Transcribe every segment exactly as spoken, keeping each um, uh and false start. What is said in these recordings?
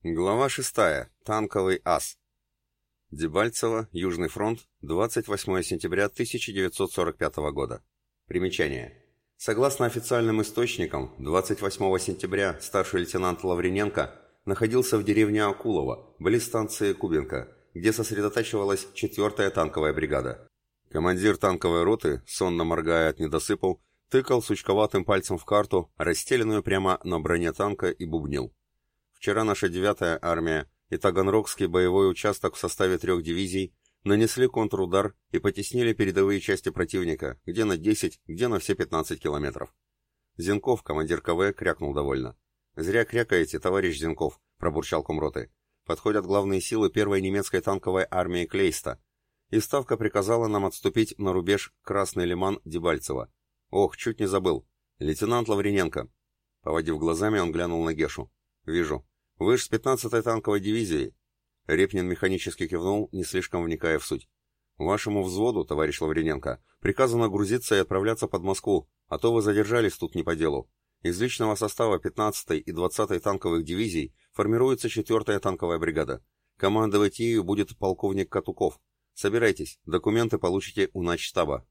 Глава шестая. Танковый ас. Дебальцево, Южный фронт, двадцать восьмое сентября тысяча девятьсот сорок пятого года. Примечание. Согласно официальным источникам, двадцать восьмого сентября старший лейтенант Лавриненко находился в деревне Акулово, близ станции Кубинка, где сосредотачивалась четвёртая танковая бригада. Командир танковой роты, сонно моргая от недосыпу, тыкал сучковатым пальцем в карту, расстеленную прямо на броне танка, и бубнил. Вчера наша девятая армия и Таганрогский боевой участок в составе трех дивизий нанесли контрудар и потеснили передовые части противника, где на десять, где на все пятнадцать километров. Зенков, командир КВ, крякнул довольно. «Зря крякаете, товарищ Зенков», — пробурчал комроты. «Подходят главные силы первой немецкой танковой армии Клейста, и Ставка приказала нам отступить на рубеж Красный Лиман-Дебальцево. Ох, чуть не забыл. Лейтенант Лавриненко». Поводив глазами, он глянул на Гешу. «Вижу. Вы ж с пятнадцатой танковой дивизией». Репнин механически кивнул, не слишком вникая в суть. «Вашему взводу, товарищ Лавриненко, приказано грузиться и отправляться под Москву, а то вы задержались тут не по делу. Из личного состава пятнадцатой и двадцатой танковых дивизий формируется четвёртая танковая бригада. Командовать ею будет полковник Катуков. Собирайтесь, документы получите у начштаба».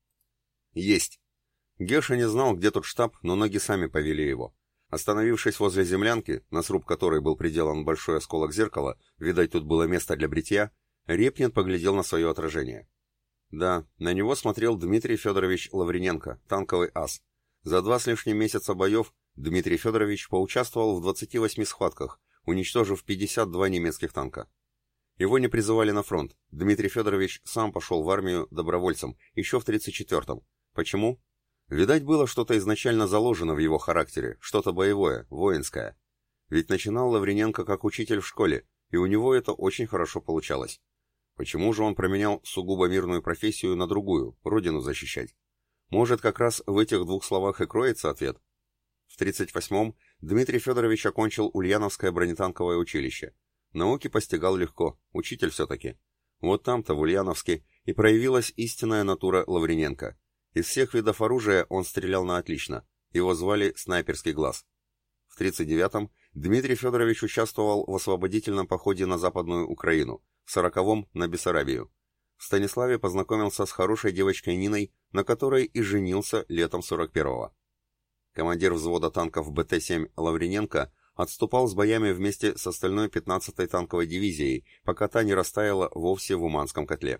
«Есть». Геша не знал, где тут штаб, но ноги сами повели его. Остановившись возле землянки, на сруб которой был приделан большой осколок зеркала, видать, тут было место для бритья, Репнин поглядел на свое отражение. Да, на него смотрел Дмитрий Федорович Лавриненко, танковый ас. За два с лишним месяца боев Дмитрий Федорович поучаствовал в двадцати восьми схватках, уничтожив пятьдесят два немецких танка. Его не призывали на фронт. Дмитрий Федорович сам пошел в армию добровольцем, еще в тридцать четвёртом. Почему? Видать, было что-то изначально заложено в его характере, что-то боевое, воинское. Ведь начинал Лавриненко как учитель в школе, и у него это очень хорошо получалось. Почему же он променял сугубо мирную профессию на другую, родину защищать? Может, как раз в этих двух словах и кроется ответ? В тридцать восьмом Дмитрий Федорович окончил Ульяновское бронетанковое училище. Науки постигал легко, учитель все-таки. Вот там-то, в Ульяновске, и проявилась истинная натура Лавриненко. Из всех видов оружия он стрелял на отлично. Его звали «Снайперский глаз». В тридцать девятом Дмитрий Федорович участвовал в освободительном походе на Западную Украину, в сороковом на Бессарабию. В Станиславе познакомился с хорошей девочкой Ниной, на которой и женился летом сорок первого. Командир взвода танков бэ тэ семь Лавриненко отступал с боями вместе с остальной пятнадцатой танковой дивизией, пока та не растаяла вовсе в Уманском котле.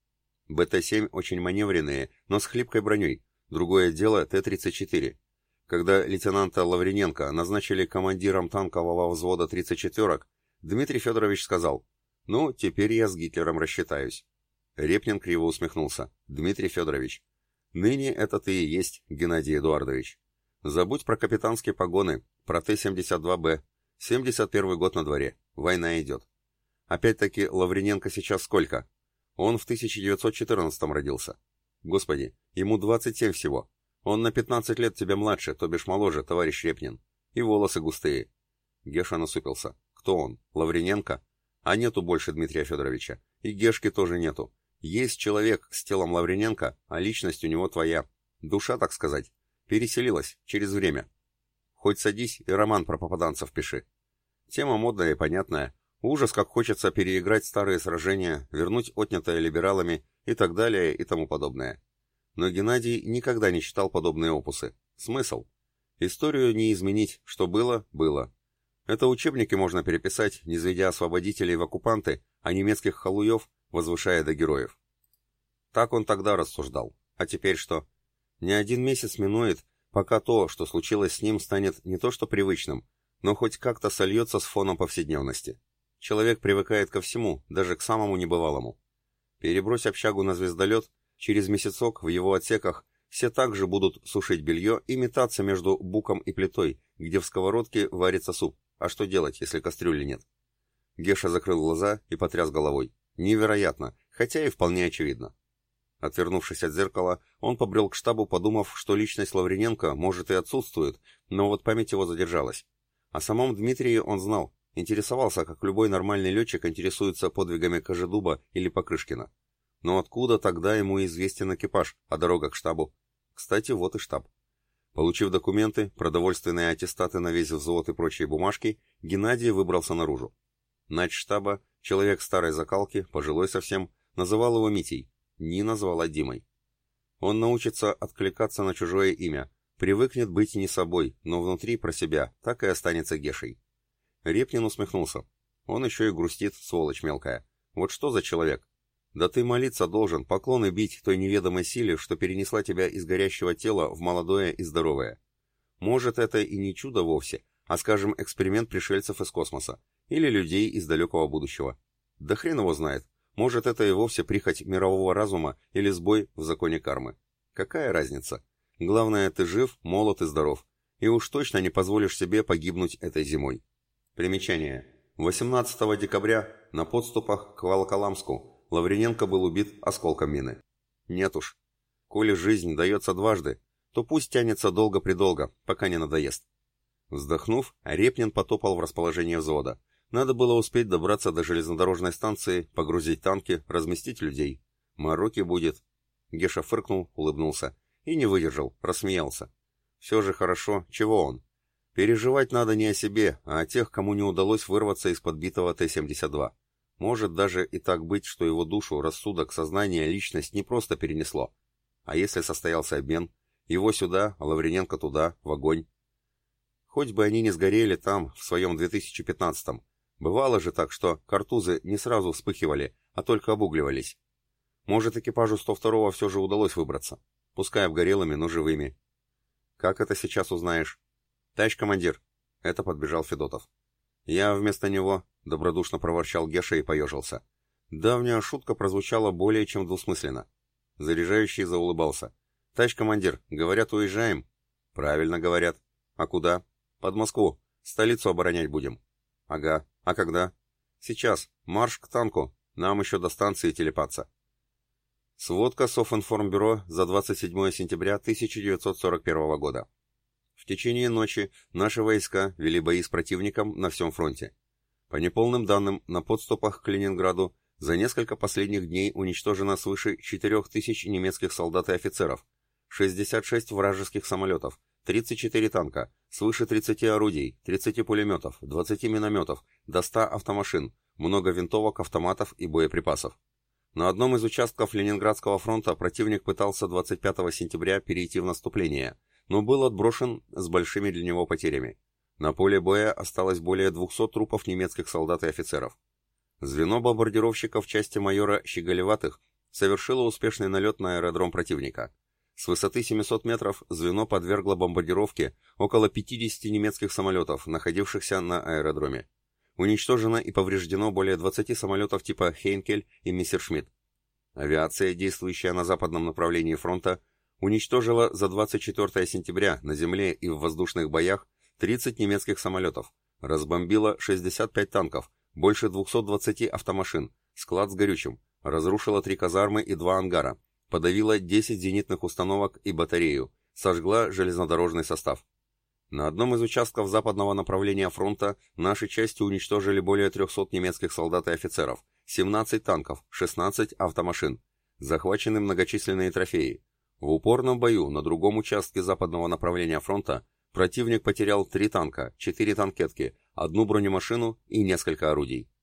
бэ тэ семь очень маневренные, но с хлипкой броней. Другое дело тэ тридцать четыре. Когда лейтенанта Лавриненко назначили командиром танкового взвода тридцать четверок, Дмитрий Федорович сказал: «Ну, теперь я с Гитлером рассчитаюсь». Репнин криво усмехнулся. «Дмитрий Федорович, ныне это ты и есть, Геннадий Эдуардович. Забудь про капитанские погоны, про тэ семьдесят два бэ. семьдесят первый год на дворе. Война идет. Опять-таки, Лавриненко сейчас сколько? Он в тысяча девятьсот четырнадцатом родился. Господи, ему двадцать семь всего. Он на пятнадцать лет тебя младше, то бишь моложе, товарищ Репнин. И волосы густые». Геша насупился. «Кто он? Лавриненко? А нету больше Дмитрия Федоровича. И Гешки тоже нету. Есть человек с телом Лавриненко, а личность у него твоя. Душа, так сказать. Переселилась через время. Хоть садись и роман про попаданцев пиши. Тема модная и понятная. Ужас, как хочется переиграть старые сражения, вернуть отнятое либералами и так далее и тому подобное. Но Геннадий никогда не читал подобные опусы. Смысл? Историю не изменить, что было – было. Это учебники можно переписать, не низведя освободителей в оккупанты, а немецких халуев возвышая до героев. Так он тогда рассуждал. А теперь что? Не один месяц минует, пока то, что случилось с ним, станет не то что привычным, но хоть как-то сольется с фоном повседневности. Человек привыкает ко всему, даже к самому небывалому. Перебрось общагу на звездолет, через месяцок в его отсеках все также будут сушить белье и метаться между буком и плитой, где в сковородке варится суп. А что делать, если кастрюли нет? Геша закрыл глаза и потряс головой. Невероятно, хотя и вполне очевидно. Отвернувшись от зеркала, он побрел к штабу, подумав, что личность Лавриненко, может, и отсутствует, но вот память его задержалась. О самом Дмитрии он знал. Интересовался, как любой нормальный летчик интересуется подвигами Кожедуба или Покрышкина. Но откуда тогда ему известен экипаж, а дорога к штабу? Кстати, вот и штаб. Получив документы, продовольственные аттестаты на весь взвод и прочие бумажки, Геннадий выбрался наружу. Начштаба, человек старой закалки, пожилой совсем, называл его Митей, Нина звала Димой. Он научится откликаться на чужое имя, привыкнет быть не собой, но внутри про себя, так и останется Гешей. Репнин усмехнулся. Он еще и грустит, сволочь мелкая. Вот что за человек? Да ты молиться должен, поклоны бить той неведомой силе, что перенесла тебя из горящего тела в молодое и здоровое. Может, это и не чудо вовсе, а, скажем, эксперимент пришельцев из космоса, или людей из далекого будущего. Да хрен его знает, может, это и вовсе прихоть мирового разума или сбой в законе кармы. Какая разница? Главное, ты жив, молод и здоров, и уж точно не позволишь себе погибнуть этой зимой. Примечание. восемнадцатого декабря на подступах к Волоколамску Лавриненко был убит осколком мины. Нет уж. Коли жизнь дается дважды, то пусть тянется долго-предолго, пока не надоест. Вздохнув, Репнин потопал в расположение взвода. Надо было успеть добраться до железнодорожной станции, погрузить танки, разместить людей. Мороки будет. Геша фыркнул, улыбнулся. И не выдержал, рассмеялся. Все же хорошо, чего он? Переживать надо не о себе, а о тех, кому не удалось вырваться из подбитого Т семьдесят два. Может даже и так быть, что его душу, рассудок, сознание, личность не просто перенесло. А если состоялся обмен? Его сюда, а Лавриненко туда, в огонь. Хоть бы они не сгорели там, в своем две тысячи пятнадцатом. Бывало же так, что картузы не сразу вспыхивали, а только обугливались. Может, экипажу сто второго все же удалось выбраться. Пускай обгорелыми, но живыми. Как это сейчас узнаешь? Товарищ командир. Это подбежал Федотов. Я вместо него, добродушно проворчал Геша и поежился. Давняя шутка прозвучала более чем двусмысленно. Заряжающий заулыбался. Товарищ командир, говорят, уезжаем. Правильно говорят. А куда? Под Москву. Столицу оборонять будем. Ага. А когда? Сейчас. Марш к танку. Нам еще до станции телепаться. Сводка Софинформбюро за двадцать седьмое сентября тысяча девятьсот сорок первого года. В течение ночи наши войска вели бои с противником на всем фронте. По неполным данным, на подступах к Ленинграду за несколько последних дней уничтожено свыше четырех тысяч немецких солдат и офицеров, шестьдесят шесть вражеских самолетов, тридцать четыре танка, свыше тридцати орудий, тридцати пулеметов, двадцати минометов, до ста автомашин, много винтовок, автоматов и боеприпасов. На одном из участков Ленинградского фронта противник пытался двадцать пятого сентября перейти в наступление, но был отброшен с большими для него потерями. На поле боя осталось более двухсот трупов немецких солдат и офицеров. Звено бомбардировщиков части майора Щеголеватых совершило успешный налет на аэродром противника. С высоты семисот метров звено подвергло бомбардировке около пятидесяти немецких самолетов, находившихся на аэродроме. Уничтожено и повреждено более двадцати самолетов типа «Хейнкель» и «Мессершмитт». Авиация, действующая на западном направлении фронта, уничтожила за двадцать четвёртое сентября на земле и в воздушных боях тридцать немецких самолетов, разбомбила шестьдесят пять танков, больше двухсот двадцати автомашин, склад с горючим, разрушила три казармы и два ангара, подавила десять зенитных установок и батарею, сожгла железнодорожный состав. На одном из участков западного направления фронта наши части уничтожили более трехсот немецких солдат и офицеров, семнадцать танков, шестнадцать автомашин. Захвачены многочисленные трофеи. В упорном бою на другом участке западного направления фронта противник потерял три танка, четыре танкетки, одну бронемашину и несколько орудий.